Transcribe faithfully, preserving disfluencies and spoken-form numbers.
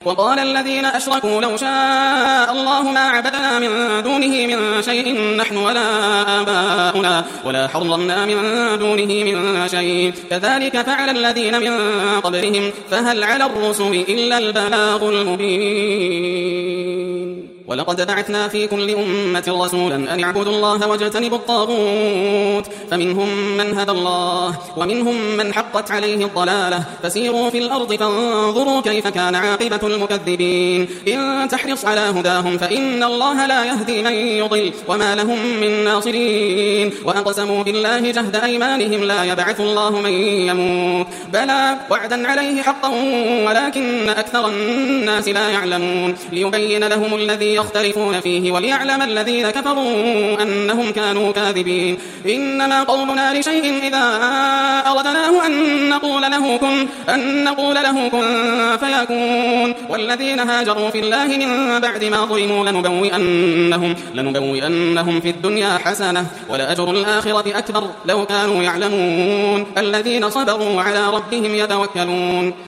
وقال الذين أشركوا لو شاء الله ما عبدنا من دونه من شيء نحن ولا آباؤنا ولا حرمنا من دونه من شيء كذلك فعل الذين من قبلهم فهل على الرسل إلا البلاغ المبين. ولقد بعثنا في كل أمة رسولا أن اعبدوا الله واجتنبوا الطاغوت فمنهم من هدى الله ومنهم من حقت عليه الضلالة فسيروا في الأرض فانظروا كيف كان عاقبة المكذبين. إن تحرص على هداهم فإن الله لا يهدي من يضل وما لهم من ناصرين. وأقسموا بالله جهد أيمانهم لا يبعث الله من يموت بلى وعدا عليه حقا ولكن أكثر الناس لا يعلمون. ليبين لهم الذي يختلفون فيه وليعلم الذين كفروا أنهم كانوا كاذبين. إنما قولنا لشيء إذا أردناه أن نقول له كن أن نقول له كن فيكون. والذين هاجروا في الله من بعد ما ظلموا لنبوئنهم لنبوئنهم في الدنيا حسنة ولأجر الآخرة أكبر لو كانوا يعلمون. الذين صبروا على ربهم يتوكلون.